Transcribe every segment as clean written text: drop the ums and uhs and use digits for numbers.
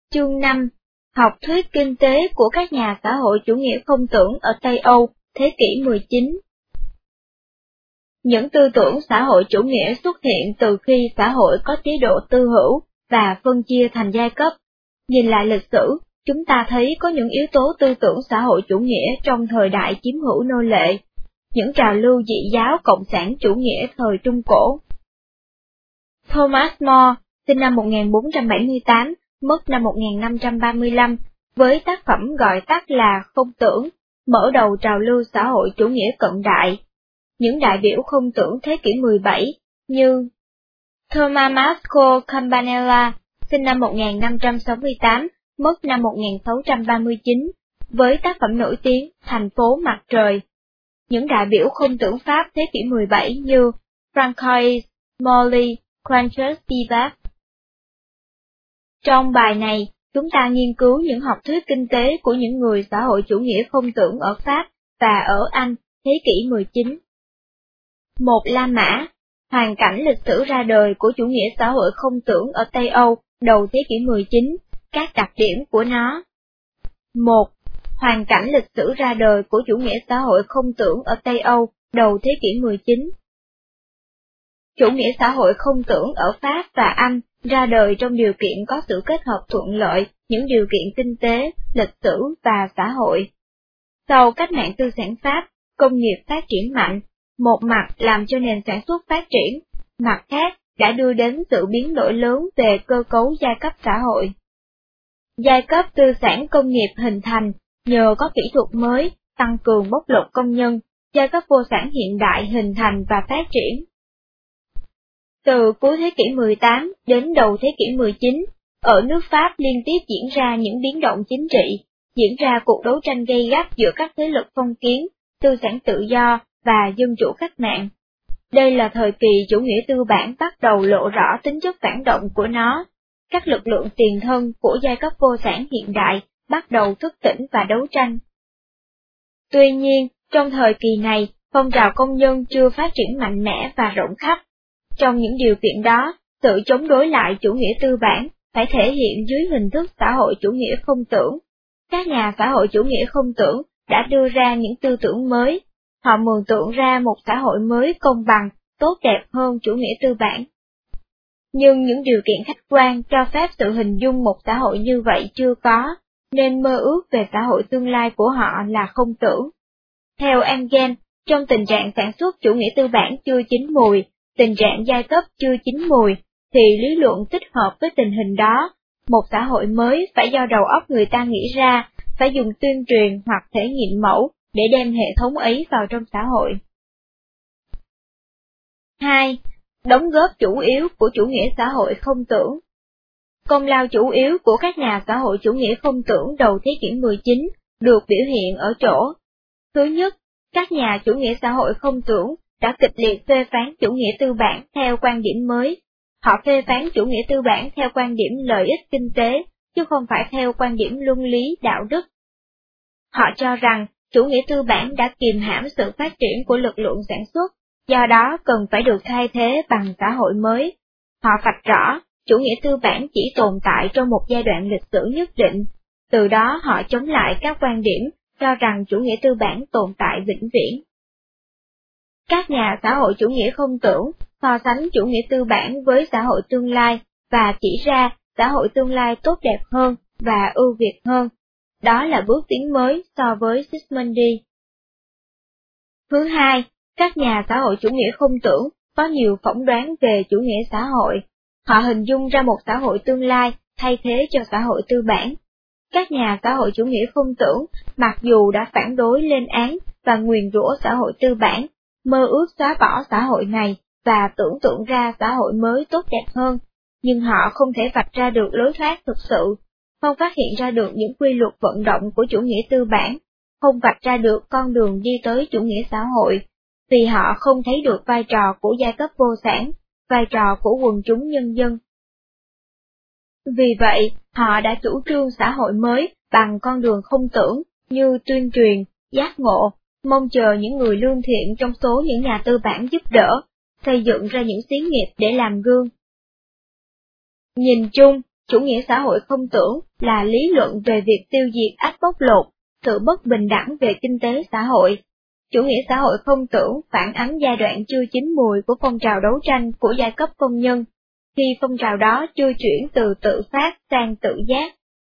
Chương 5. Học thuyết kinh tế của các nhà xã hội chủ nghĩa không tưởng ở Tây Âu, thế kỷ 19. Những tư tưởng xã hội chủ nghĩa xuất hiện từ khi xã hội có chế độ tư hữu và phân chia thành giai cấp. Nhìn lại lịch sử, chúng ta thấy có những yếu tố tư tưởng xã hội chủ nghĩa trong thời đại chiếm hữu nô lệ, những trào lưu dị giáo cộng sản chủ nghĩa thời Trung Cổ. Thomas More, sinh năm 1478, mất năm 1535, với tác phẩm gọi tắt là Không tưởng, mở đầu trào lưu xã hội chủ nghĩa cận đại. Những đại biểu không tưởng thế kỷ 17 như Tommaso Campanella, sinh năm 1568, mất năm 1639, với tác phẩm nổi tiếng Thành phố mặt trời. Những đại biểu không tưởng Pháp thế kỷ 17 như Francois Molly, Francis Pivat. Trong bài này, chúng ta nghiên cứu những học thuyết kinh tế của những người xã hội chủ nghĩa không tưởng ở Pháp và ở Anh thế kỷ 19. Một La Mã, hoàn cảnh lịch sử ra đời của chủ nghĩa xã hội không tưởng ở Tây Âu đầu thế kỷ 19, các đặc điểm của nó. 1. Hoàn cảnh lịch sử ra đời của chủ nghĩa xã hội không tưởng ở Tây Âu đầu thế kỷ 19. Chủ nghĩa xã hội không tưởng ở Pháp và Anh ra đời trong điều kiện có sự kết hợp thuận lợi những điều kiện kinh tế, lịch sử và xã hội. Sau cách mạng tư sản Pháp, công nghiệp phát triển mạnh, một mặt làm cho nền sản xuất phát triển, mặt khác đã đưa đến sự biến đổi lớn về cơ cấu giai cấp xã hội. Giai cấp tư sản công nghiệp hình thành nhờ có kỹ thuật mới, tăng cường bóc lột công nhân, giai cấp vô sản hiện đại hình thành và phát triển. Từ cuối thế kỷ 18 đến đầu thế kỷ 19, ở nước Pháp liên tiếp diễn ra những biến động chính trị, diễn ra cuộc đấu tranh gay gắt giữa các thế lực phong kiến, tư sản tự do và dân chủ cách mạng. Đây là thời kỳ chủ nghĩa tư bản bắt đầu lộ rõ tính chất phản động của nó. Các lực lượng tiền thân của giai cấp vô sản hiện đại bắt đầu thức tỉnh và đấu tranh. Tuy nhiên, trong thời kỳ này, phong trào công nhân chưa phát triển mạnh mẽ và rộng khắp. Trong những điều kiện đó, sự chống đối lại chủ nghĩa tư bản phải thể hiện dưới hình thức xã hội chủ nghĩa không tưởng. Các nhà xã hội chủ nghĩa không tưởng đã đưa ra những tư tưởng mới. Họ mường tượng ra một xã hội mới công bằng, tốt đẹp hơn chủ nghĩa tư bản. Nhưng những điều kiện khách quan cho phép sự hình dung một xã hội như vậy chưa có, nên mơ ước về xã hội tương lai của họ là không tưởng. Theo Engels, trong tình trạng sản xuất chủ nghĩa tư bản chưa chín mùi, tình trạng giai cấp chưa chín mùi, thì lý luận thích hợp với tình hình đó. Một xã hội mới phải do đầu óc người ta nghĩ ra, phải dùng tuyên truyền hoặc thể nghiệm mẫu để đem hệ thống ấy vào trong xã hội. 2. Đóng góp chủ yếu của chủ nghĩa xã hội không tưởng. Công lao chủ yếu của các nhà xã hội chủ nghĩa không tưởng đầu thế kỷ 19 được biểu hiện ở chỗ. Thứ nhất, các nhà chủ nghĩa xã hội không tưởng đã kịch liệt phê phán chủ nghĩa tư bản theo quan điểm mới. Họ phê phán chủ nghĩa tư bản theo quan điểm lợi ích kinh tế, chứ không phải theo quan điểm luân lý đạo đức. Họ cho rằng chủ nghĩa tư bản đã kìm hãm sự phát triển của lực lượng sản xuất, do đó cần phải được thay thế bằng xã hội mới. Họ vạch rõ, chủ nghĩa tư bản chỉ tồn tại trong một giai đoạn lịch sử nhất định, từ đó họ chống lại các quan điểm cho rằng chủ nghĩa tư bản tồn tại vĩnh viễn. Các nhà xã hội chủ nghĩa không tưởng so sánh chủ nghĩa tư bản với xã hội tương lai và chỉ ra xã hội tương lai tốt đẹp hơn và ưu việt hơn. Đó là bước tiến mới so với Sismondi. Thứ hai, các nhà xã hội chủ nghĩa không tưởng có nhiều phỏng đoán về chủ nghĩa xã hội. Họ hình dung ra một xã hội tương lai thay thế cho xã hội tư bản. Các nhà xã hội chủ nghĩa không tưởng, mặc dù đã phản đối lên án và nguyền rủa xã hội tư bản, mơ ước xóa bỏ xã hội này và tưởng tượng ra xã hội mới tốt đẹp hơn, nhưng họ không thể vạch ra được lối thoát thực sự, không phát hiện ra được những quy luật vận động của chủ nghĩa tư bản, không vạch ra được con đường đi tới chủ nghĩa xã hội, vì họ không thấy được vai trò của giai cấp vô sản, vai trò của quần chúng nhân dân. Vì vậy, họ đã chủ trương xã hội mới bằng con đường không tưởng như tuyên truyền, giác ngộ, mong chờ những người lương thiện trong số những nhà tư bản giúp đỡ, xây dựng ra những xí nghiệp để làm gương. Nhìn chung, chủ nghĩa xã hội không tưởng là lý luận về việc tiêu diệt ách bóc lột, sự bất bình đẳng về kinh tế xã hội. Chủ nghĩa xã hội không tưởng phản ánh giai đoạn chưa chín mùi của phong trào đấu tranh của giai cấp công nhân, khi phong trào đó chưa chuyển từ tự phát sang tự giác.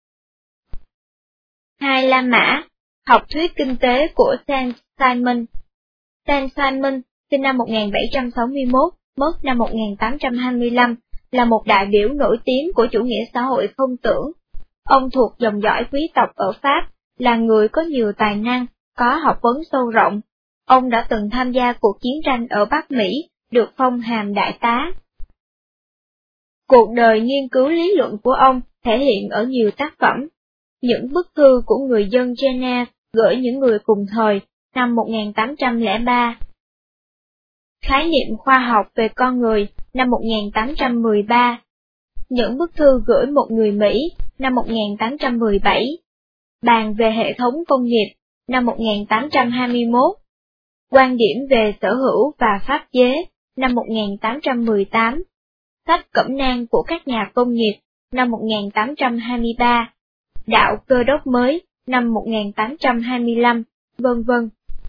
2. La Mã, học thuyết kinh tế của Saint-Simon. Saint-Simon, sinh năm 1761, mất năm 1825, là một đại biểu nổi tiếng của chủ nghĩa xã hội không tưởng. Ông thuộc dòng dõi quý tộc ở Pháp, là người có nhiều tài năng, có học vấn sâu rộng. Ông đã từng tham gia cuộc chiến tranh ở Bắc Mỹ, được phong hàm đại tá. Cuộc đời nghiên cứu lý luận của ông thể hiện ở nhiều tác phẩm. Những bức thư của người dân Geneva gửi những người cùng thời, năm 1803. Khái niệm khoa học về con người, năm 1813. Những bức thư gửi một người Mỹ, năm 1817. Bàn về hệ thống công nghiệp, năm 1821. Quan điểm về sở hữu và pháp chế, năm 1818. Sách cẩm nang của các nhà công nghiệp, năm 1823. Đạo cơ đốc mới, năm 1825, vân vân.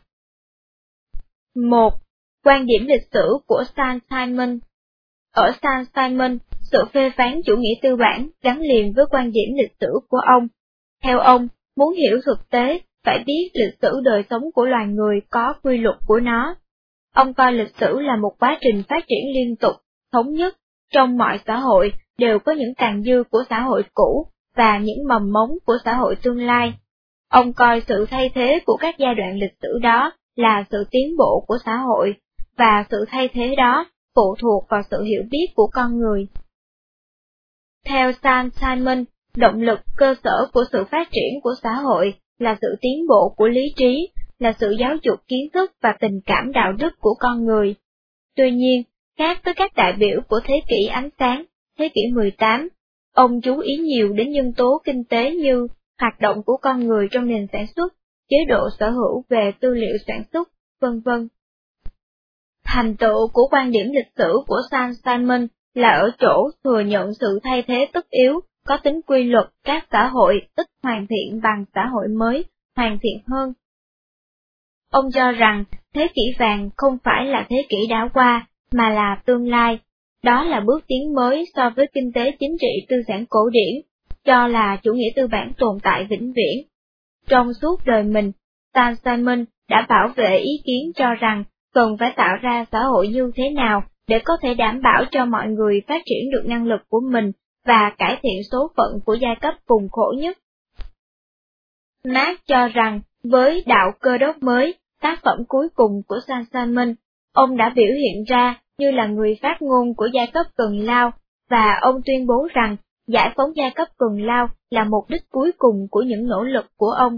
1. Quan điểm lịch sử của Saint-Simon. Ở Saint-Simon, sự phê phán chủ nghĩa tư bản gắn liền với quan điểm lịch sử của ông. Theo ông, muốn hiểu thực tế, phải biết lịch sử đời sống của loài người có quy luật của nó. Ông coi lịch sử là một quá trình phát triển liên tục, thống nhất, trong mọi xã hội đều có những tàn dư của xã hội cũ và những mầm mống của xã hội tương lai. Ông coi sự thay thế của các giai đoạn lịch sử đó là sự tiến bộ của xã hội, và sự thay thế đó phụ thuộc vào sự hiểu biết của con người. Theo Saint-Simon, động lực cơ sở của sự phát triển của xã hội là sự tiến bộ của lý trí, là sự giáo dục kiến thức và tình cảm đạo đức của con người. Tuy nhiên, khác với các đại biểu của thế kỷ ánh sáng, thế kỷ 18, ông chú ý nhiều đến nhân tố kinh tế như hoạt động của con người trong nền sản xuất, chế độ sở hữu về tư liệu sản xuất, vân vân. Thành tựu của quan điểm lịch sử của Saint-Simon là ở chỗ thừa nhận sự thay thế tất yếu, có tính quy luật các xã hội ít hoàn thiện bằng xã hội mới, hoàn thiện hơn. Ông cho rằng thế kỷ vàng không phải là thế kỷ đã qua, mà là tương lai. Đó là bước tiến mới so với kinh tế chính trị tư sản cổ điển, cho là chủ nghĩa tư bản tồn tại vĩnh viễn. Trong suốt đời mình, Saint-Simon đã bảo vệ ý kiến cho rằng cần phải tạo ra xã hội như thế nào để có thể đảm bảo cho mọi người phát triển được năng lực của mình và cải thiện số phận của giai cấp cùng khổ nhất. Marx cho rằng, với đạo cơ đốc mới, tác phẩm cuối cùng của Saint-Simon, ông đã biểu hiện ra như là người phát ngôn của giai cấp cần lao, và ông tuyên bố rằng giải phóng giai cấp cần lao là mục đích cuối cùng của những nỗ lực của ông.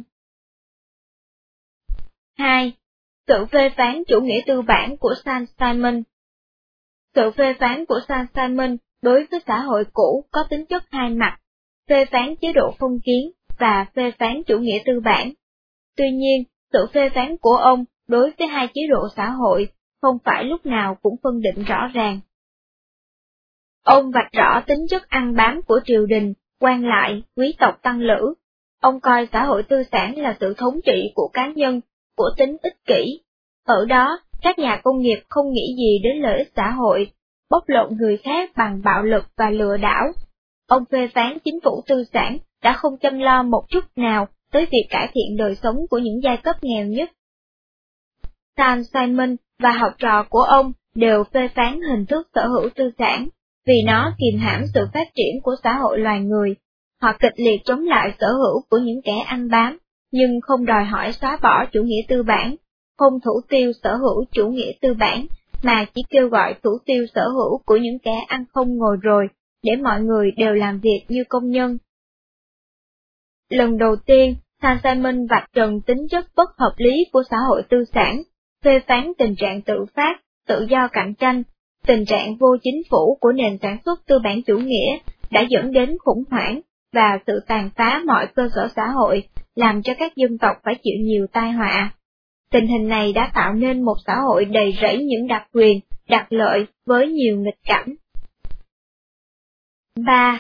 2. Sự phê phán chủ nghĩa tư bản của Saint-Simon. Sự phê phán của Saint-Simon đối với xã hội cũ có tính chất hai mặt, phê phán chế độ phong kiến và phê phán chủ nghĩa tư bản. Tuy nhiên, sự phê phán của ông đối với hai chế độ xã hội không phải lúc nào cũng phân định rõ ràng. Ông vạch rõ tính chất ăn bám của triều đình, quan lại, quý tộc tăng lữ. Ông coi xã hội tư sản là sự thống trị của cá nhân, của tính ích kỷ. Ở đó, các nhà công nghiệp không nghĩ gì đến lợi ích xã hội, bóc lột người khác bằng bạo lực và lừa đảo. Ông phê phán chính phủ tư sản đã không chăm lo một chút nào tới việc cải thiện đời sống của những giai cấp nghèo nhất. Saint-Simon và học trò của ông đều phê phán hình thức sở hữu tư sản, vì nó kìm hãm sự phát triển của xã hội loài người. Họ kịch liệt chống lại sở hữu của những kẻ ăn bám, nhưng không đòi hỏi xóa bỏ chủ nghĩa tư bản, không thủ tiêu sở hữu chủ nghĩa tư bản, mà chỉ kêu gọi thủ tiêu sở hữu của những kẻ ăn không ngồi rồi, để mọi người đều làm việc như công nhân. Lần đầu tiên, Saint-Simon vạch trần tính chất bất hợp lý của xã hội tư sản, phê phán tình trạng tự phát, tự do cạnh tranh, tình trạng vô chính phủ của nền sản xuất tư bản chủ nghĩa đã dẫn đến khủng hoảng và sự tàn phá mọi cơ sở xã hội, làm cho các dân tộc phải chịu nhiều tai họa. Tình hình này đã tạo nên một xã hội đầy rẫy những đặc quyền, đặc lợi với nhiều nghịch cảnh. 3.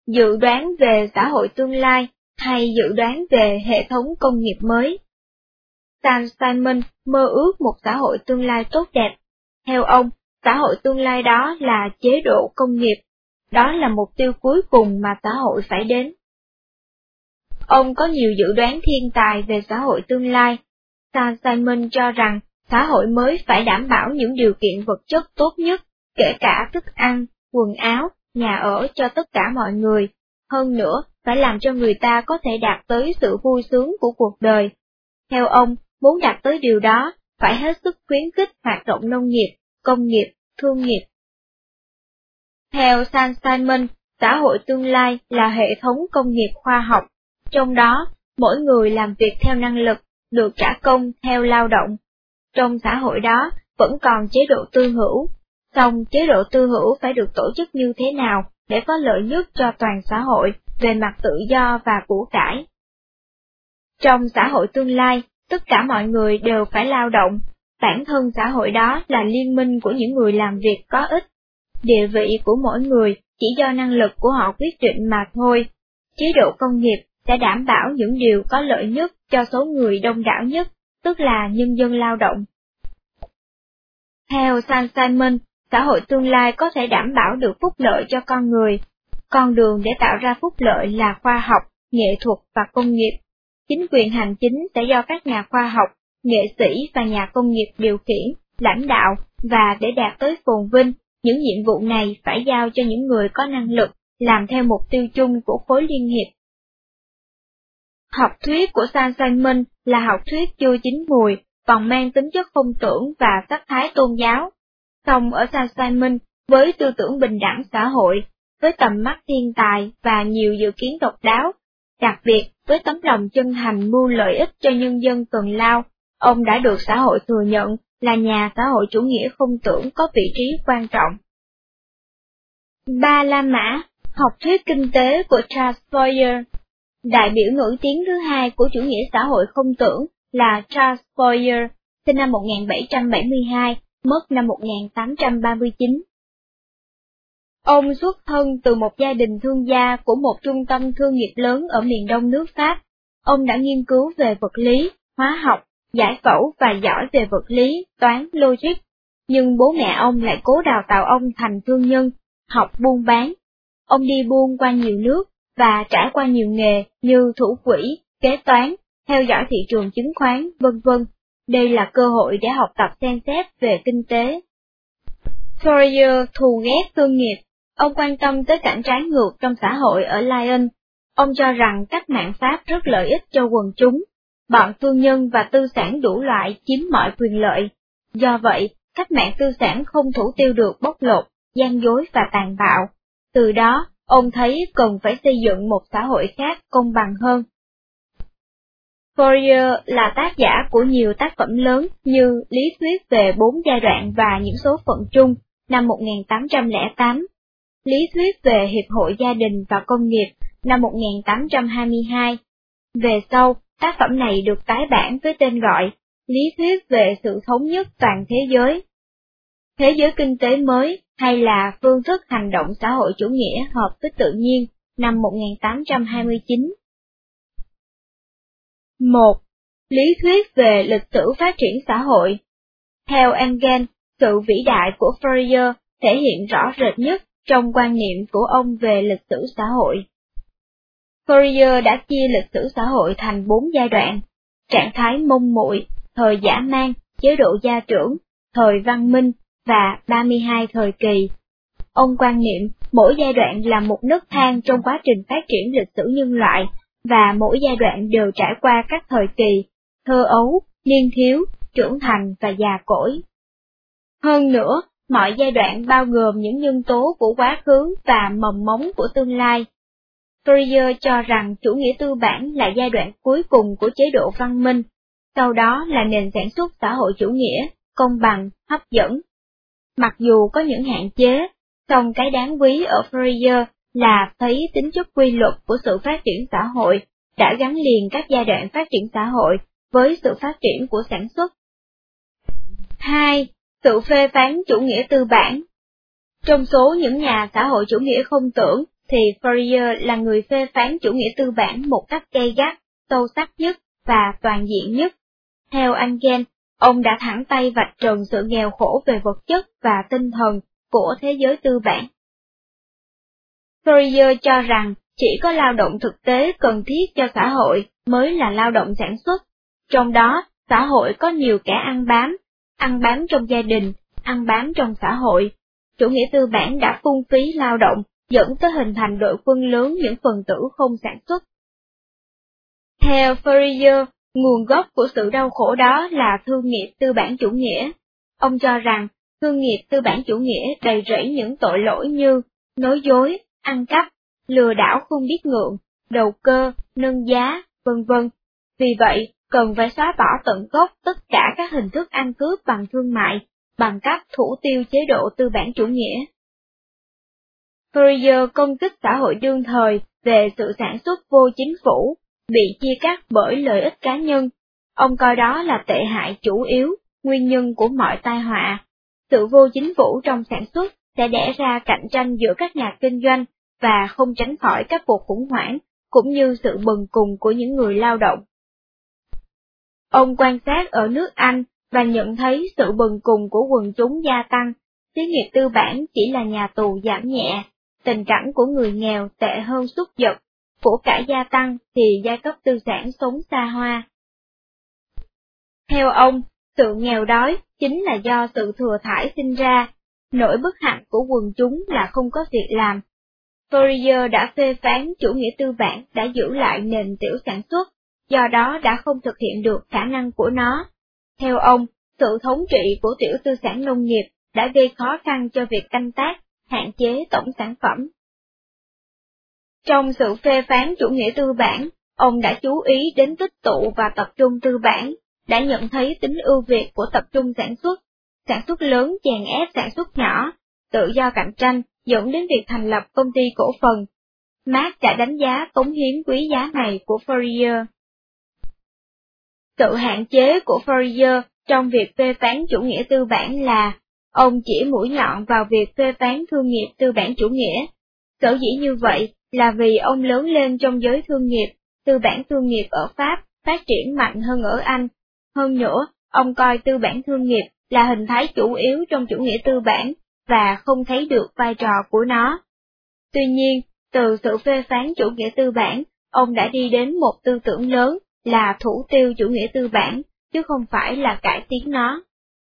dự đoán về xã hội tương lai hay dự đoán về hệ thống công nghiệp mới. Saint-Simon mơ ước một xã hội tương lai tốt đẹp. Theo ông, xã hội tương lai đó là chế độ công nghiệp. Đó là mục tiêu cuối cùng mà xã hội phải đến. Ông có nhiều dự đoán thiên tài về xã hội tương lai. Saint-Simon cho rằng xã hội mới phải đảm bảo những điều kiện vật chất tốt nhất, kể cả thức ăn, quần áo, nhà ở cho tất cả mọi người. Hơn nữa, phải làm cho người ta có thể đạt tới sự vui sướng của cuộc đời. Theo ông, muốn đạt tới điều đó, phải hết sức khuyến khích hoạt động nông nghiệp, công nghiệp, thương nghiệp. Theo Saint-Simon, xã hội tương lai là hệ thống công nghiệp khoa học, trong đó, mỗi người làm việc theo năng lực, được trả công theo lao động. Trong xã hội đó, vẫn còn chế độ tư hữu, song chế độ tư hữu phải được tổ chức như thế nào để có lợi nhất cho toàn xã hội về mặt tự do và của cải. Trong xã hội tương lai, tất cả mọi người đều phải lao động, bản thân xã hội đó là liên minh của những người làm việc có ích. Địa vị của mỗi người chỉ do năng lực của họ quyết định mà thôi. Chế độ công nghiệp sẽ đảm bảo những điều có lợi nhất cho số người đông đảo nhất, tức là nhân dân lao động. Theo Saint-Simon, xã hội tương lai có thể đảm bảo được phúc lợi cho con người. Con đường để tạo ra phúc lợi là khoa học, nghệ thuật và công nghiệp. Chính quyền hành chính sẽ do các nhà khoa học, nghệ sĩ và nhà công nghiệp điều khiển, lãnh đạo, và để đạt tới phồn vinh, những nhiệm vụ này phải giao cho những người có năng lực, làm theo mục tiêu chung của khối liên hiệp. Học thuyết của Saint-Simon là học thuyết chưa chín mùi, còn mang tính chất không tưởng và sắc thái tôn giáo. Song ở Saint-Simon, với tư tưởng bình đẳng xã hội, với tầm mắt thiên tài và nhiều dự kiến độc đáo, đặc biệt với tấm lòng chân thành mưu lợi ích cho nhân dân cần lao, ông đã được xã hội thừa nhận là nhà xã hội chủ nghĩa không tưởng có vị trí quan trọng. Ba La Mã, học thuyết kinh tế của Charles Fourier. Đại biểu nổi tiếng thứ hai của chủ nghĩa xã hội không tưởng là Charles Fourier, sinh năm 1772, mất năm 1839. Ông xuất thân từ một gia đình thương gia của một trung tâm thương nghiệp lớn ở miền đông nước Pháp. Ông đã nghiên cứu về vật lý, hóa học, giải phẫu và giỏi về vật lý, toán, logic. Nhưng bố mẹ ông lại cố đào tạo ông thành thương nhân, học buôn bán. Ông đi buôn qua nhiều nước và trải qua nhiều nghề như thủ quỹ, kế toán, theo dõi thị trường chứng khoán, vân vân. Đây là cơ hội để học tập xem xét về kinh tế. Fourier thù ghét thương nghiệp. Ông quan tâm tới cảnh trái ngược trong xã hội ở Lyon. Ông cho rằng cách mạng Pháp rất lợi ích cho quần chúng. Bọn thương nhân và tư sản đủ loại chiếm mọi quyền lợi. Do vậy, cách mạng tư sản không thủ tiêu được bóc lột, gian dối và tàn bạo. Từ đó, ông thấy cần phải xây dựng một xã hội khác công bằng hơn. Fourier là tác giả của nhiều tác phẩm lớn như Lý thuyết về 4 giai đoạn và những số phận chung năm 1808, Lý thuyết về Hiệp hội Gia đình và Công nghiệp năm 1822. Về sau, tác phẩm này được tái bản với tên gọi Lý thuyết về sự thống nhất toàn thế giới. Thế giới kinh tế mới hay là phương thức hành động xã hội chủ nghĩa hợp với tự nhiên năm 1829. 1. Lý thuyết về lịch sử phát triển xã hội. Theo Engels, sự vĩ đại của Fourier thể hiện rõ rệt nhất trong quan niệm của ông về lịch sử xã hội. Fourier đã chia lịch sử xã hội thành 4 giai đoạn: trạng thái mông muội, thời dã man, chế độ gia trưởng, thời văn minh và 32 thời kỳ. Ông quan niệm mỗi giai đoạn là một nấc thang trong quá trình phát triển lịch sử nhân loại, và mỗi giai đoạn đều trải qua các thời kỳ: thơ ấu, niên thiếu, trưởng thành và già cỗi. Hơn nữa, mọi giai đoạn bao gồm những nhân tố của quá khứ và mầm mống của tương lai. Fourier cho rằng chủ nghĩa tư bản là giai đoạn cuối cùng của chế độ văn minh, sau đó là nền sản xuất xã hội chủ nghĩa, công bằng, hấp dẫn. Mặc dù có những hạn chế, song cái đáng quý ở Fourier là thấy tính chất quy luật của sự phát triển xã hội đã gắn liền các giai đoạn phát triển xã hội với sự phát triển của sản xuất. 2. Sự phê phán chủ nghĩa tư bản. Trong số những nhà xã hội chủ nghĩa không tưởng, thì Fourier là người phê phán chủ nghĩa tư bản một cách gay gắt, sâu sắc nhất và toàn diện nhất. Theo Engels, ông đã thẳng tay vạch trần sự nghèo khổ về vật chất và tinh thần của thế giới tư bản. Fourier cho rằng chỉ có lao động thực tế cần thiết cho xã hội mới là lao động sản xuất, trong đó xã hội có nhiều kẻ ăn bám trong gia đình, ăn bám trong xã hội. Chủ nghĩa tư bản đã phung phí lao động, dẫn tới hình thành đội quân lớn những phần tử không sản xuất. Theo Fourier, nguồn gốc của sự đau khổ đó là thương nghiệp tư bản chủ nghĩa. Ông cho rằng, thương nghiệp tư bản chủ nghĩa đầy rẫy những tội lỗi như nói dối, ăn cắp, lừa đảo không biết ngượng, đầu cơ, nâng giá, vân vân. Vì vậy, cần phải xóa bỏ tận gốc tất cả các hình thức ăn cướp bằng thương mại, bằng cách thủ tiêu chế độ tư bản chủ nghĩa. Fourier công kích xã hội đương thời về sự sản xuất vô chính phủ, bị chia cắt bởi lợi ích cá nhân. Ông coi đó là tệ hại chủ yếu, nguyên nhân của mọi tai họa. Sự vô chính phủ trong sản xuất sẽ đẻ ra cạnh tranh giữa các nhà kinh doanh và không tránh khỏi các cuộc khủng hoảng, cũng như sự bần cùng của những người lao động. Ông quan sát ở nước Anh và nhận thấy sự bần cùng của quần chúng gia tăng, xí nghiệp tư bản chỉ là nhà tù giảm nhẹ, tình cảnh của người nghèo tệ hơn súc vật, của cải gia tăng thì giai cấp tư sản sống xa hoa. Theo ông, sự nghèo đói chính là do sự thừa thãi sinh ra, nỗi bất hạnh của quần chúng là không có việc làm. Fourier đã phê phán chủ nghĩa tư bản đã giữ lại nền tiểu sản xuất, do đó đã không thực hiện được khả năng của nó. Theo ông, sự thống trị của tiểu tư sản nông nghiệp đã gây khó khăn cho việc canh tác, hạn chế tổng sản phẩm. Trong sự phê phán chủ nghĩa tư bản, ông đã chú ý đến tích tụ và tập trung tư bản, đã nhận thấy tính ưu việt của tập trung sản xuất lớn chèn ép sản xuất nhỏ, tự do cạnh tranh dẫn đến việc thành lập công ty cổ phần. Marx đã đánh giá cống hiến quý giá này của Fourier. Sự hạn chế của Fourier trong việc phê phán chủ nghĩa tư bản là, ông chỉ mũi nhọn vào việc phê phán thương nghiệp tư bản chủ nghĩa. Sở dĩ như vậy là vì ông lớn lên trong giới thương nghiệp, tư bản thương nghiệp ở Pháp phát triển mạnh hơn ở Anh. Hơn nữa, ông coi tư bản thương nghiệp là hình thái chủ yếu trong chủ nghĩa tư bản, và không thấy được vai trò của nó. Tuy nhiên, từ sự phê phán chủ nghĩa tư bản, ông đã đi đến một tư tưởng lớn là thủ tiêu chủ nghĩa tư bản, chứ không phải là cải tiến nó.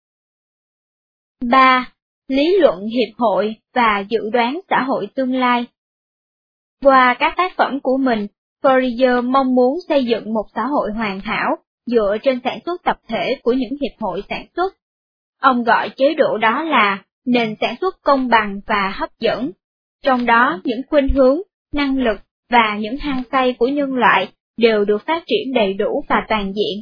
3. Lý luận hiệp hội và dự đoán xã hội tương lai. Qua các tác phẩm của mình, Fourier mong muốn xây dựng một xã hội hoàn hảo dựa trên sản xuất tập thể của những hiệp hội sản xuất. Ông gọi chế độ đó là nền sản xuất công bằng và hấp dẫn, trong đó những khuynh hướng, năng lực và những hăng say của nhân loại đều được phát triển đầy đủ và toàn diện.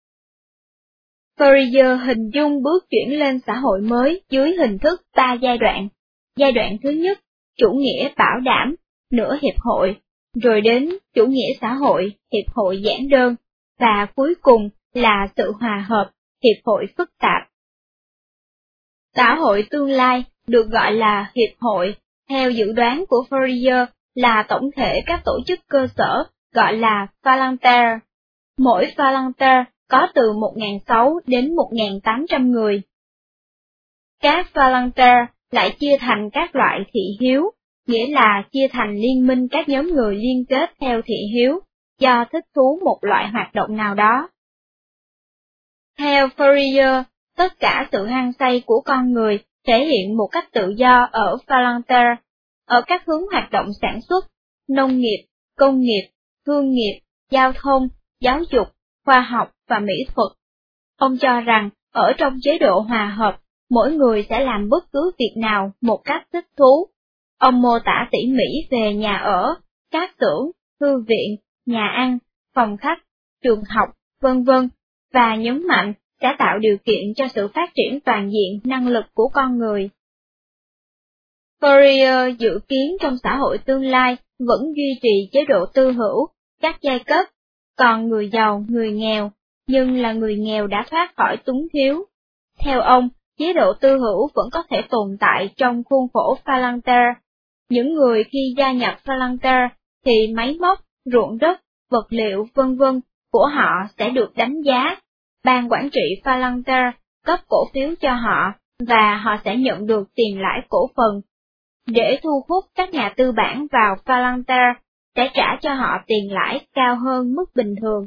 Fourier hình dung bước chuyển lên xã hội mới dưới hình thức 3 giai đoạn. Giai đoạn thứ nhất, chủ nghĩa bảo đảm, nửa hiệp hội, rồi đến chủ nghĩa xã hội, hiệp hội giản đơn, và cuối cùng là sự hòa hợp, hiệp hội phức tạp. Xã hội tương lai được gọi là hiệp hội, theo dự đoán của Fourier là tổng thể các tổ chức cơ sở gọi là phalanstère. Mỗi phalanstère có từ 1.600 đến 1.800 người. Các phalanstère lại chia thành các loại thị hiếu, nghĩa là chia thành liên minh các nhóm người liên kết theo thị hiếu, do thích thú một loại hoạt động nào đó. Theo Fourier, tất cả sự hăng say của con người thể hiện một cách tự do ở phalanstère, ở các hướng hoạt động sản xuất, nông nghiệp, công nghiệp, thương nghiệp, giao thông, giáo dục, khoa học và mỹ thuật. Ông cho rằng, ở trong chế độ hòa hợp, mỗi người sẽ làm bất cứ việc nào một cách thích thú. Ông mô tả tỉ mỉ về nhà ở, các xưởng, thư viện, nhà ăn, phòng khách, trường học, vân vân, và nhấn mạnh sẽ tạo điều kiện cho sự phát triển toàn diện năng lực của con người. Fourier dự kiến trong xã hội tương lai vẫn duy trì chế độ tư hữu, các giai cấp, còn người giàu, người nghèo, nhưng là người nghèo đã thoát khỏi túng thiếu. Theo ông, chế độ tư hữu vẫn có thể tồn tại trong khuôn khổ phalanstère. Những người khi gia nhập Phalanster thì máy móc, ruộng đất, vật liệu v.v. của họ sẽ được đánh giá. Ban quản trị Phalanster cấp cổ phiếu cho họ và họ sẽ nhận được tiền lãi cổ phần. Để thu hút các nhà tư bản vào Phalanster sẽ trả cho họ tiền lãi cao hơn mức bình thường.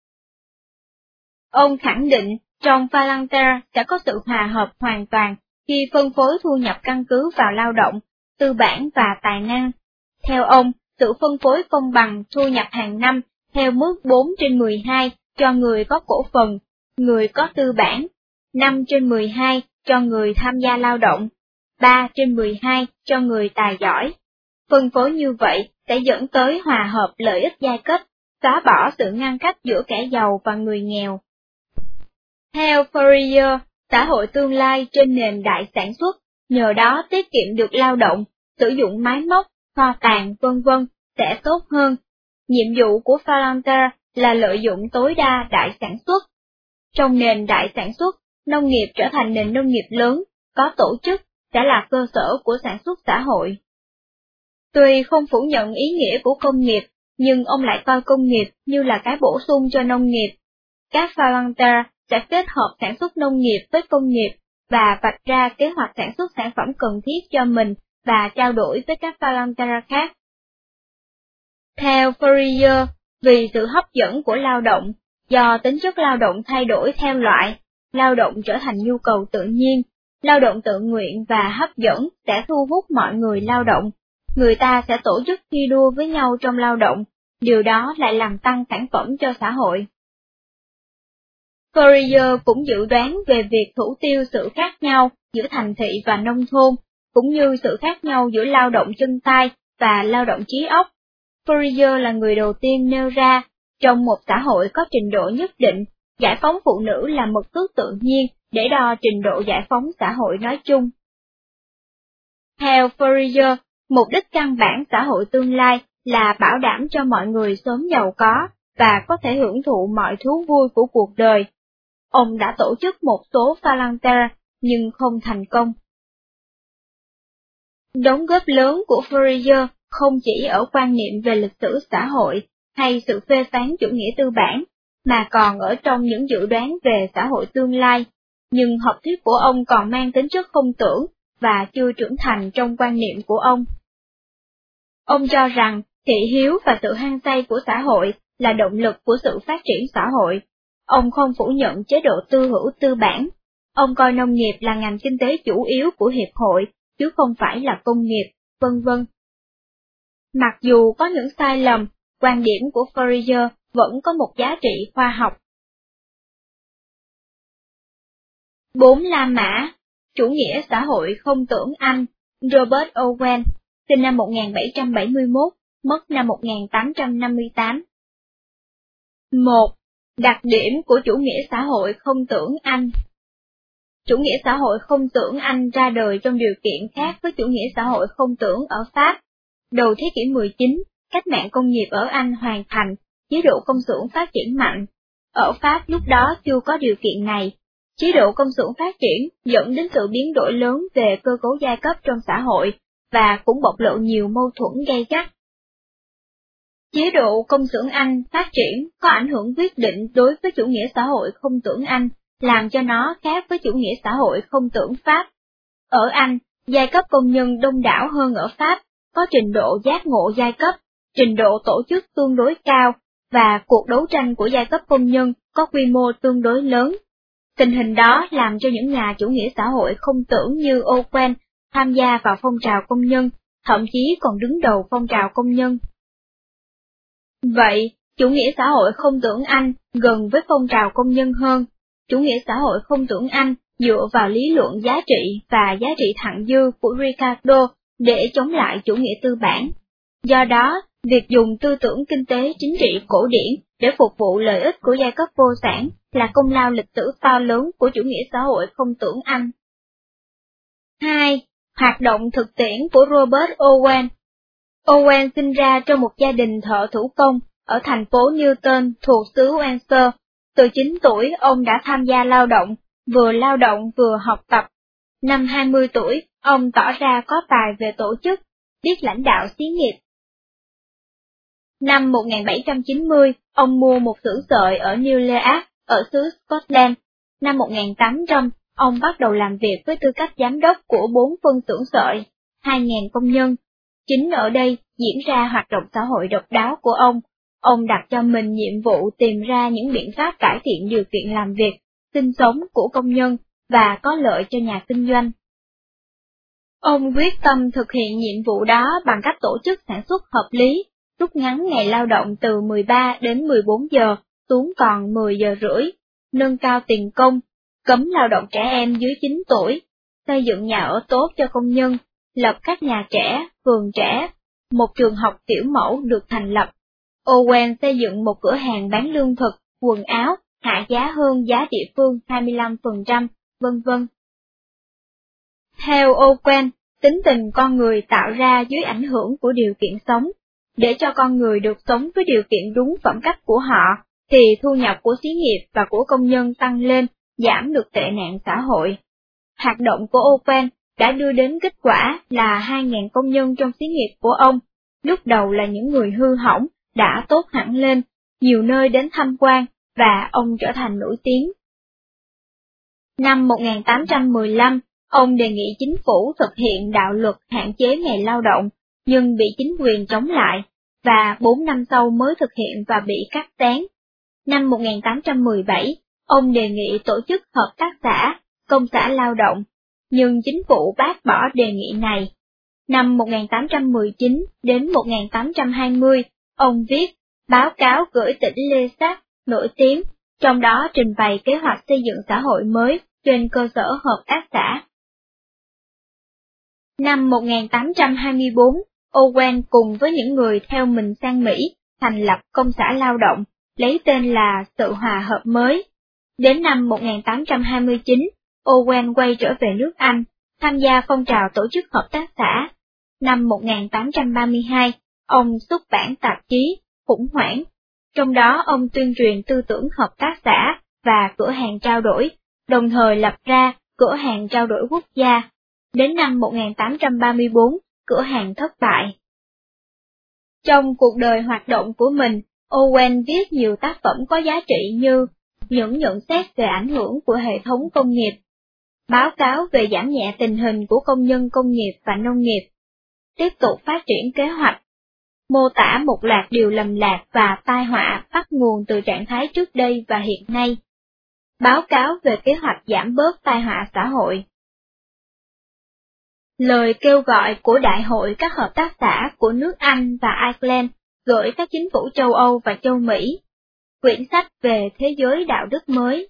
Ông khẳng định trong Phalanster sẽ có sự hòa hợp hoàn toàn khi phân phối thu nhập căn cứ vào lao động, tư bản và tài năng. Theo ông, sự phân phối công bằng thu nhập hàng năm theo mức 4/12 cho người có cổ phần, người có tư bản, 5/12 cho người tham gia lao động, 3/12 cho người tài giỏi. Phân phối như vậy sẽ dẫn tới hòa hợp lợi ích giai cấp, xóa bỏ sự ngăn cách giữa kẻ giàu và người nghèo. Theo Fourier, xã hội tương lai trên nền đại sản xuất, nhờ đó tiết kiệm được lao động, sử dụng máy móc, kho tàng v.v. sẽ tốt hơn. Nhiệm vụ của Phalanster là lợi dụng tối đa đại sản xuất. Trong nền đại sản xuất, nông nghiệp trở thành nền nông nghiệp lớn, có tổ chức, sẽ là cơ sở của sản xuất xã hội. Tuy không phủ nhận ý nghĩa của công nghiệp, nhưng ông lại coi công nghiệp như là cái bổ sung cho nông nghiệp. Các Phalanster sẽ kết hợp sản xuất nông nghiệp với công nghiệp và vạch ra kế hoạch sản xuất sản phẩm cần thiết cho mình và trao đổi với các Phalanster khác. Theo Fourier, vì sự hấp dẫn của lao động, do tính chất lao động thay đổi theo loại, lao động trở thành nhu cầu tự nhiên, lao động tự nguyện và hấp dẫn sẽ thu hút mọi người lao động. Người ta sẽ tổ chức thi đua với nhau trong lao động, điều đó lại làm tăng sản phẩm cho xã hội. Fourier cũng dự đoán về việc thủ tiêu sự khác nhau giữa thành thị và nông thôn, cũng như sự khác nhau giữa lao động chân tay và lao động trí óc. Fourier là người đầu tiên nêu ra, trong một xã hội có trình độ nhất định, giải phóng phụ nữ là mực thước tự nhiên để đo trình độ giải phóng xã hội nói chung. Theo Fourier, mục đích căn bản xã hội tương lai là bảo đảm cho mọi người sớm giàu có và có thể hưởng thụ mọi thú vui của cuộc đời. Ông đã tổ chức một số Phalanster nhưng không thành công. Đóng góp lớn của Fourier không chỉ ở quan niệm về lịch sử xã hội hay sự phê phán chủ nghĩa tư bản, mà còn ở trong những dự đoán về xã hội tương lai, nhưng học thuyết của ông còn mang tính chất không tưởng và chưa trưởng thành trong quan niệm của ông. Ông cho rằng thị hiếu và sự hăng say của xã hội là động lực của sự phát triển xã hội. Ông không phủ nhận chế độ tư hữu tư bản. Ông coi nông nghiệp là ngành kinh tế chủ yếu của hiệp hội, chứ không phải là công nghiệp, v.v. Mặc dù có những sai lầm, quan điểm của Fourier vẫn có một giá trị khoa học. 4 La Mã, chủ nghĩa xã hội không tưởng Anh, Robert Owen, sinh năm 1771, mất năm 1858. 1. Đặc điểm của chủ nghĩa xã hội không tưởng Anh. Chủ nghĩa xã hội không tưởng Anh ra đời trong điều kiện khác với chủ nghĩa xã hội không tưởng ở Pháp. Đầu thế kỷ 19, cách mạng công nghiệp ở Anh hoàn thành, chế độ công xưởng phát triển mạnh. Ở Pháp lúc đó chưa có điều kiện này. Chế độ công xưởng phát triển dẫn đến sự biến đổi lớn về cơ cấu giai cấp trong xã hội, và cũng bộc lộ nhiều mâu thuẫn gay gắt. Chế độ công xưởng Anh phát triển có ảnh hưởng quyết định đối với chủ nghĩa xã hội không tưởng Anh, làm cho nó khác với chủ nghĩa xã hội không tưởng Pháp. Ở Anh, giai cấp công nhân đông đảo hơn ở Pháp, có trình độ giác ngộ giai cấp, trình độ tổ chức tương đối cao, và cuộc đấu tranh của giai cấp công nhân có quy mô tương đối lớn. Tình hình đó làm cho những nhà chủ nghĩa xã hội không tưởng như Owen tham gia vào phong trào công nhân, thậm chí còn đứng đầu phong trào công nhân. Vậy, chủ nghĩa xã hội không tưởng Anh gần với phong trào công nhân hơn. Chủ nghĩa xã hội không tưởng Anh dựa vào lý luận giá trị và giá trị thặng dư của Ricardo để chống lại chủ nghĩa tư bản. Do đó, việc dùng tư tưởng kinh tế chính trị cổ điển để phục vụ lợi ích của giai cấp vô sản là công lao lịch sử to lớn của chủ nghĩa xã hội không tưởng Anh. 2. Hoạt động thực tiễn của Robert Owen. Owen sinh ra trong một gia đình thợ thủ công ở thành phố Newton thuộc xứ Ulster. Từ 9 tuổi ông đã tham gia lao động vừa học tập. Năm 20 tuổi, ông tỏ ra có tài về tổ chức. biết lãnh đạo xí nghiệp. Năm 1790, ông mua một xưởng sợi ở Newleaf, ở xứ Scotland. Năm 1800, ông bắt đầu làm việc với tư cách giám đốc của 4 phân xưởng sợi, 2.000 công nhân. Chính ở đây diễn ra hoạt động xã hội độc đáo của ông. Ông đặt cho mình nhiệm vụ tìm ra những biện pháp cải thiện điều kiện làm việc, sinh sống của công nhân và có lợi cho nhà kinh doanh. Ông quyết tâm thực hiện nhiệm vụ đó bằng cách tổ chức sản xuất hợp lý, rút ngắn ngày lao động từ 13 đến 14 giờ xuống còn 10 giờ rưỡi, nâng cao tiền công, cấm lao động trẻ em dưới 9 tuổi, xây dựng nhà ở tốt cho công nhân, lập các nhà trẻ, vườn trẻ, một trường học kiểu mẫu được thành lập. Owen xây dựng một cửa hàng bán lương thực, quần áo, hạ giá hơn giá địa phương 25%, vân vân. Theo Owen, tính tình con người tạo ra dưới ảnh hưởng của điều kiện sống. Để cho con người được sống với điều kiện đúng phẩm cách của họ, thì thu nhập của xí nghiệp và của công nhân tăng lên, giảm được tệ nạn xã hội. Hoạt động của Owen đã đưa đến kết quả là 2.000 công nhân trong xí nghiệp của ông, lúc đầu là những người hư hỏng, đã tốt hẳn lên, nhiều nơi đến tham quan, và ông trở thành nổi tiếng. Năm 1815, ông đề nghị chính phủ thực hiện đạo luật hạn chế ngày lao động, nhưng bị chính quyền chống lại, và 4 năm sau mới thực hiện và bị cắt xén. Năm 1817, ông đề nghị tổ chức hợp tác xã, công xã lao động, nhưng chính phủ bác bỏ đề nghị này. Năm 1819 đến 1820, ông viết báo cáo gửi tỉnh Lê Sắc, nổi tiếng, trong đó trình bày kế hoạch xây dựng xã hội mới trên cơ sở hợp tác xã. Năm 1824, Owen cùng với những người theo mình sang Mỹ, thành lập công xã lao động, lấy tên là Sự Hòa Hợp Mới. Đến năm 1829, Owen quay trở về nước Anh, tham gia phong trào tổ chức hợp tác xã. Năm 1832, ông xuất bản tạp chí Khủng Hoảng, trong đó ông tuyên truyền tư tưởng hợp tác xã và cửa hàng trao đổi, đồng thời lập ra cửa hàng trao đổi quốc gia. Đến năm 1834, cửa hàng thất bại. Trong cuộc đời hoạt động của mình, Owen viết nhiều tác phẩm có giá trị như những nhận xét về ảnh hưởng của hệ thống công nghiệp, báo cáo về giảm nhẹ tình hình của công nhân công nghiệp và nông nghiệp, tiếp tục phát triển kế hoạch, mô tả một loạt điều lầm lạc và tai họa bắt nguồn từ trạng thái trước đây và hiện nay, báo cáo về kế hoạch giảm bớt tai họa xã hội. Lời kêu gọi của Đại hội các hợp tác xã của nước Anh và Ireland gửi các chính phủ châu Âu và châu Mỹ. Quyển sách về thế giới đạo đức mới.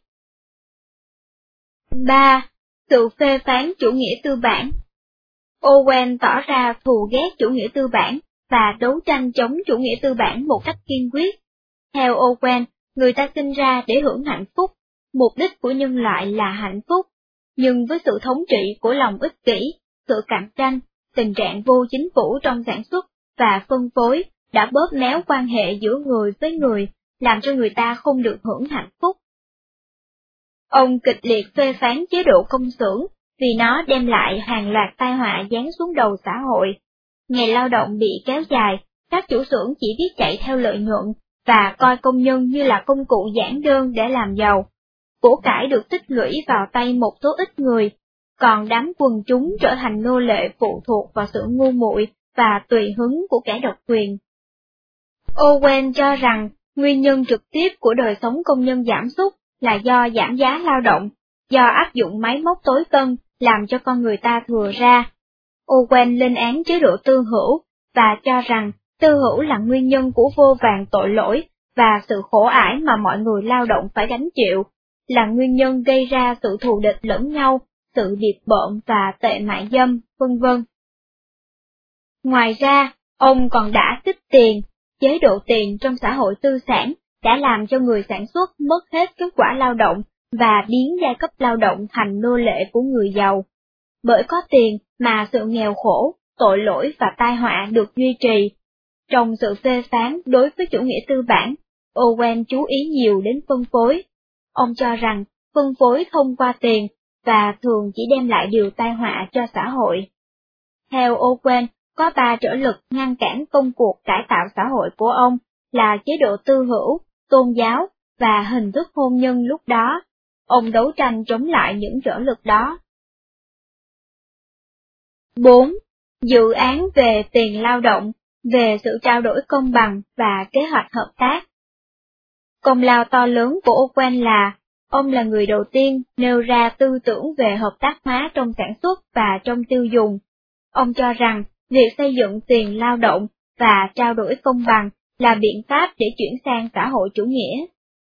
3. Sự phê phán chủ nghĩa tư bản. Owen tỏ ra thù ghét chủ nghĩa tư bản và đấu tranh chống chủ nghĩa tư bản một cách kiên quyết. Theo Owen, người ta sinh ra để hưởng hạnh phúc, mục đích của nhân loại là hạnh phúc, nhưng với sự thống trị của lòng ích kỷ, sự cạnh tranh, tình trạng vô chính phủ trong sản xuất và phân phối đã bóp méo quan hệ giữa người với người, làm cho người ta không được hưởng hạnh phúc. Ông kịch liệt phê phán chế độ công xưởng, vì nó đem lại hàng loạt tai họa giáng xuống đầu xã hội. Ngày lao động bị kéo dài, các chủ xưởng chỉ biết chạy theo lợi nhuận, và coi công nhân như là công cụ giản đơn để làm giàu. Của cải được tích lũy vào tay một số ít người, còn đám quần chúng trở thành nô lệ phụ thuộc vào sự ngu muội và tùy hứng của kẻ độc quyền. Owen cho rằng, nguyên nhân trực tiếp của đời sống công nhân giảm sút là do giảm giá lao động, do áp dụng máy móc tối tân làm cho con người ta thừa ra. Owen lên án chế độ tư hữu, và cho rằng tư hữu là nguyên nhân của vô vàn tội lỗi và sự khổ ải mà mọi người lao động phải gánh chịu, là nguyên nhân gây ra sự thù địch lẫn nhau, sự bịp bợm và tệ mại dâm, vân vân. Ngoài ra, ông còn đã kích tiền, chế độ tiền trong xã hội tư sản đã làm cho người sản xuất mất hết kết quả lao động và biến giai cấp lao động thành nô lệ của người giàu. Bởi có tiền mà sự nghèo khổ, tội lỗi và tai họa được duy trì. Trong sự phê phán đối với chủ nghĩa tư bản, Owen chú ý nhiều đến phân phối. Ông cho rằng phân phối thông qua tiền và thường chỉ đem lại điều tai họa cho xã hội. Theo Owen, có 3 trở lực ngăn cản công cuộc cải tạo xã hội của ông là chế độ tư hữu, tôn giáo và hình thức hôn nhân lúc đó. Ông đấu tranh chống lại những trở lực đó. 4. Dự án về tiền lao động, về sự trao đổi công bằng và kế hoạch hợp tác. Công lao to lớn của Owen là, ông là người đầu tiên nêu ra tư tưởng về hợp tác hóa trong sản xuất và trong tiêu dùng. Ông cho rằng, việc xây dựng tiền lao động và trao đổi công bằng là biện pháp để chuyển sang xã hội chủ nghĩa.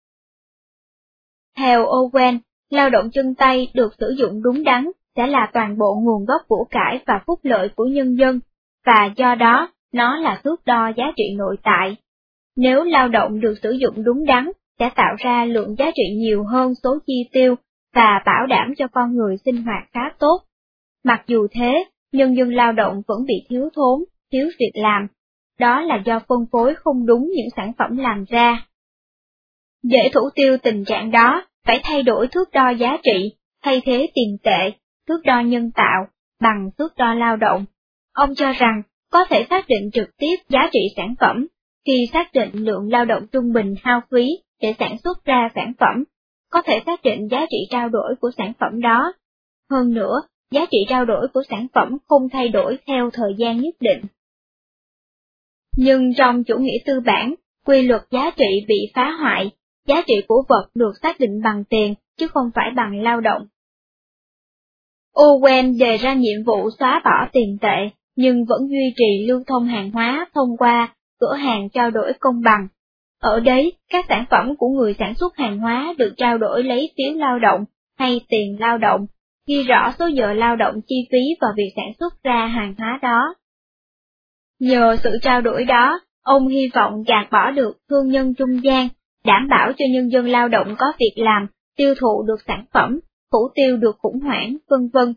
Theo Owen, lao động chân tay được sử dụng đúng đắn sẽ là toàn bộ nguồn gốc của cải và phúc lợi của nhân dân, và do đó, nó là thước đo giá trị nội tại. Nếu lao động được sử dụng đúng đắn, sẽ tạo ra lượng giá trị nhiều hơn số chi tiêu, và bảo đảm cho con người sinh hoạt khá tốt. Mặc dù thế, nhân dân lao động vẫn bị thiếu thốn, thiếu việc làm. Đó là do phân phối không đúng những sản phẩm làm ra. Để thủ tiêu tình trạng đó, phải thay đổi thước đo giá trị, thay thế tiền tệ, thước đo nhân tạo, bằng thước đo lao động. Ông cho rằng, có thể xác định trực tiếp giá trị sản phẩm, khi xác định lượng lao động trung bình hao phí để sản xuất ra sản phẩm, có thể xác định giá trị trao đổi của sản phẩm đó. Hơn nữa, giá trị trao đổi của sản phẩm không thay đổi theo thời gian nhất định. Nhưng trong chủ nghĩa tư bản, quy luật giá trị bị phá hoại, giá trị của vật được xác định bằng tiền, chứ không phải bằng lao động. Owen đề ra nhiệm vụ xóa bỏ tiền tệ, nhưng vẫn duy trì lưu thông hàng hóa thông qua cửa hàng trao đổi công bằng. Ở đấy, các sản phẩm của người sản xuất hàng hóa được trao đổi lấy phiếu lao động hay tiền lao động, ghi rõ số giờ lao động chi phí vào việc sản xuất ra hàng hóa đó. Nhờ sự trao đổi đó, ông hy vọng gạt bỏ được thương nhân trung gian, đảm bảo cho nhân dân lao động có việc làm, tiêu thụ được sản phẩm, thủ tiêu được khủng hoảng, vân vân.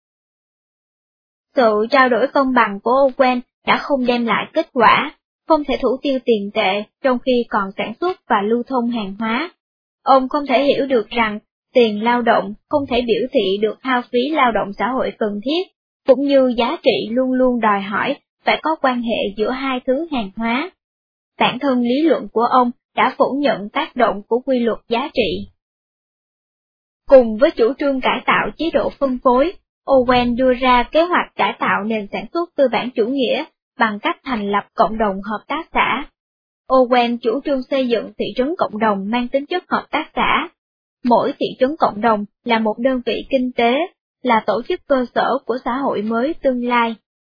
Sự trao đổi công bằng của Owen đã không đem lại kết quả, không thể thủ tiêu tiền tệ trong khi còn sản xuất và lưu thông hàng hóa. Ông không thể hiểu được rằng tiền lao động không thể biểu thị được hao phí lao động xã hội cần thiết, cũng như giá trị luôn luôn đòi hỏi phải có quan hệ giữa hai thứ hàng hóa. Bản thân lý luận của ông đã phủ nhận tác động của quy luật giá trị. Cùng với chủ trương cải tạo chế độ phân phối, Owen đưa ra kế hoạch cải tạo nền sản xuất tư bản chủ nghĩa bằng cách thành lập cộng đồng hợp tác xã. Owen chủ trương xây dựng thị trấn cộng đồng mang tính chất hợp tác xã. Mỗi thị trấn cộng đồng là một đơn vị kinh tế, là tổ chức cơ sở của xã hội mới tương lai.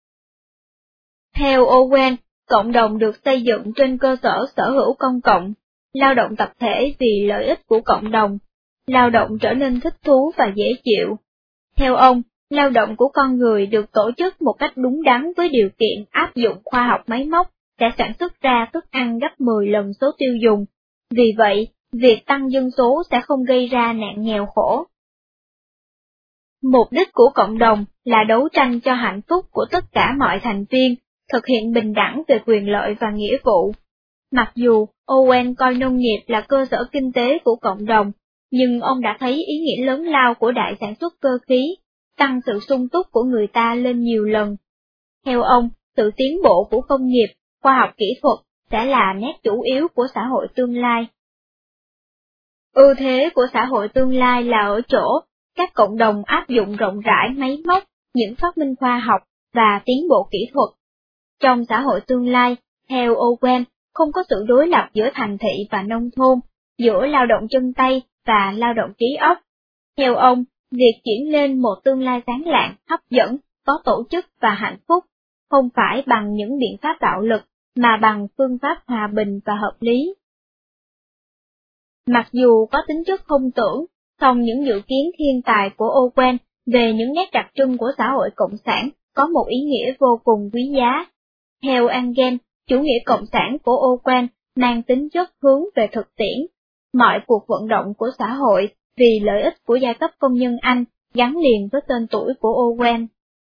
Theo Owen, cộng đồng được xây dựng trên cơ sở sở hữu công cộng, lao động tập thể vì lợi ích của cộng đồng, lao động trở nên thích thú và dễ chịu. Theo ông, lao động của con người được tổ chức một cách đúng đắn với điều kiện áp dụng khoa học máy móc sẽ sản xuất ra thức ăn gấp 10 lần số tiêu dùng. Vì vậy, việc tăng dân số sẽ không gây ra nạn nghèo khổ. Mục đích của cộng đồng là đấu tranh cho hạnh phúc của tất cả mọi thành viên, thực hiện bình đẳng về quyền lợi và nghĩa vụ. Mặc dù Owen coi nông nghiệp là cơ sở kinh tế của cộng đồng, nhưng ông đã thấy ý nghĩa lớn lao của đại sản xuất cơ khí, tăng sự sung túc của người ta lên nhiều lần. Theo ông, sự tiến bộ của công nghiệp, khoa học kỹ thuật sẽ là nét chủ yếu của xã hội tương lai. Ưu thế của xã hội tương lai là ở chỗ, các cộng đồng áp dụng rộng rãi máy móc, những phát minh khoa học và tiến bộ kỹ thuật. Trong xã hội tương lai, theo Owen, không có sự đối lập giữa thành thị và nông thôn, giữa lao động chân tay và lao động trí óc. Theo ông, việc chuyển lên một tương lai sáng lạng, hấp dẫn, có tổ chức và hạnh phúc, không phải bằng những biện pháp bạo lực, mà bằng phương pháp hòa bình và hợp lý. Mặc dù có tính chất không tưởng, song những dự kiến thiên tài của Owen về những nét đặc trưng của xã hội cộng sản có một ý nghĩa vô cùng quý giá. Theo Engels, chủ nghĩa cộng sản của Owen mang tính chất hướng về thực tiễn. Mọi cuộc vận động của xã hội vì lợi ích của giai cấp công nhân Anh gắn liền với tên tuổi của Owen.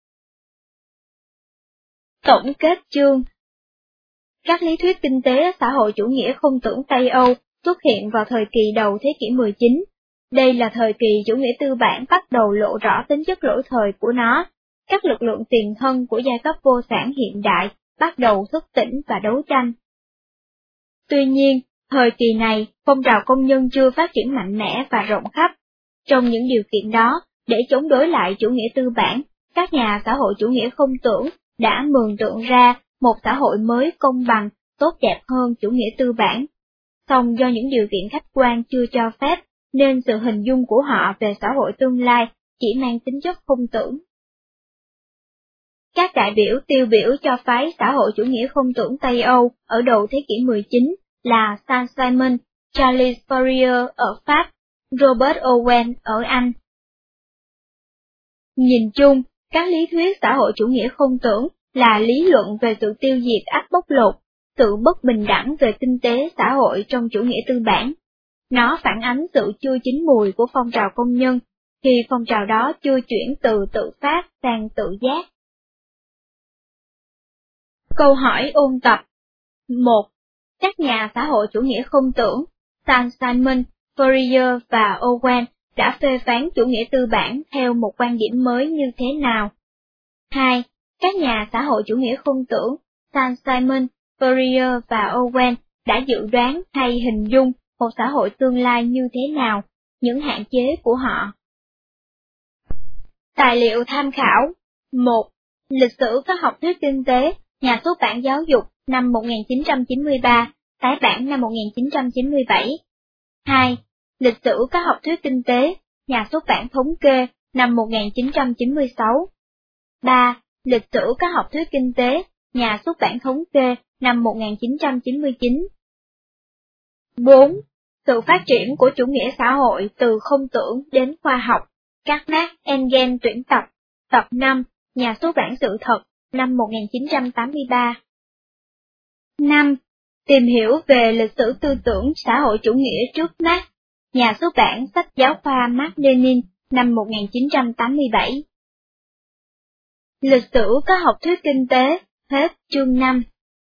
Tổng kết chương. Các lý thuyết kinh tế xã hội chủ nghĩa không tưởng Tây Âu xuất hiện vào thời kỳ đầu thế kỷ 19. Đây là thời kỳ chủ nghĩa tư bản bắt đầu lộ rõ tính chất lỗi thời của nó. các lực lượng tiền thân của giai cấp vô sản hiện đại bắt đầu thức tỉnh và đấu tranh. Tuy nhiên, thời kỳ này, phong trào công nhân chưa phát triển mạnh mẽ và rộng khắp. Trong những điều kiện đó, để chống đối lại chủ nghĩa tư bản, các nhà xã hội chủ nghĩa không tưởng đã mường tượng ra một xã hội mới công bằng, tốt đẹp hơn chủ nghĩa tư bản. Song do những điều kiện khách quan chưa cho phép, nên sự hình dung của họ về xã hội tương lai chỉ mang tính chất không tưởng. Các đại biểu tiêu biểu cho phái xã hội chủ nghĩa không tưởng Tây Âu ở đầu thế kỷ 19 là Saint-Simon, Charles Fourier ở Pháp, Robert Owen ở Anh. Nhìn chung, các lý thuyết xã hội chủ nghĩa không tưởng là lý luận về sự tiêu diệt ách bóc lột, sự bất bình đẳng về kinh tế xã hội trong chủ nghĩa tư bản. Nó phản ánh sự chưa chín mùi của phong trào công nhân, khi phong trào đó chưa chuyển từ tự phát sang tự giác. Câu hỏi ôn tập 1. Các nhà xã hội chủ nghĩa không tưởng, Saint-Simon, Fourier và Owen đã phê phán chủ nghĩa tư bản theo một quan điểm mới như thế nào? 2. Các nhà xã hội chủ nghĩa không tưởng, Saint-Simon, Fourier và Owen đã dự đoán hay hình dung một xã hội tương lai như thế nào, những hạn chế của họ. Tài liệu tham khảo 1. Lịch sử các học thuyết kinh tế, nhà xuất bản Giáo dục, năm 1993, tái bản năm 1997. 2. Lịch sử các học thuyết kinh tế, nhà xuất bản Thống kê, năm 1996. 3. Lịch sử các học thuyết kinh tế, nhà xuất bản Thống kê, năm 1999. 4. Sự phát triển của chủ nghĩa xã hội từ không tưởng đến khoa học, các Marx Engels tuyển tập, tập 5, nhà xuất bản Sự thật, năm 1983. 5. Tìm hiểu về lịch sử tư tưởng xã hội chủ nghĩa trước Marx, nhà xuất bản Sách giáo khoa Marx Lenin, năm 1987. Lịch sử các học thuyết kinh tế, hết chương 5.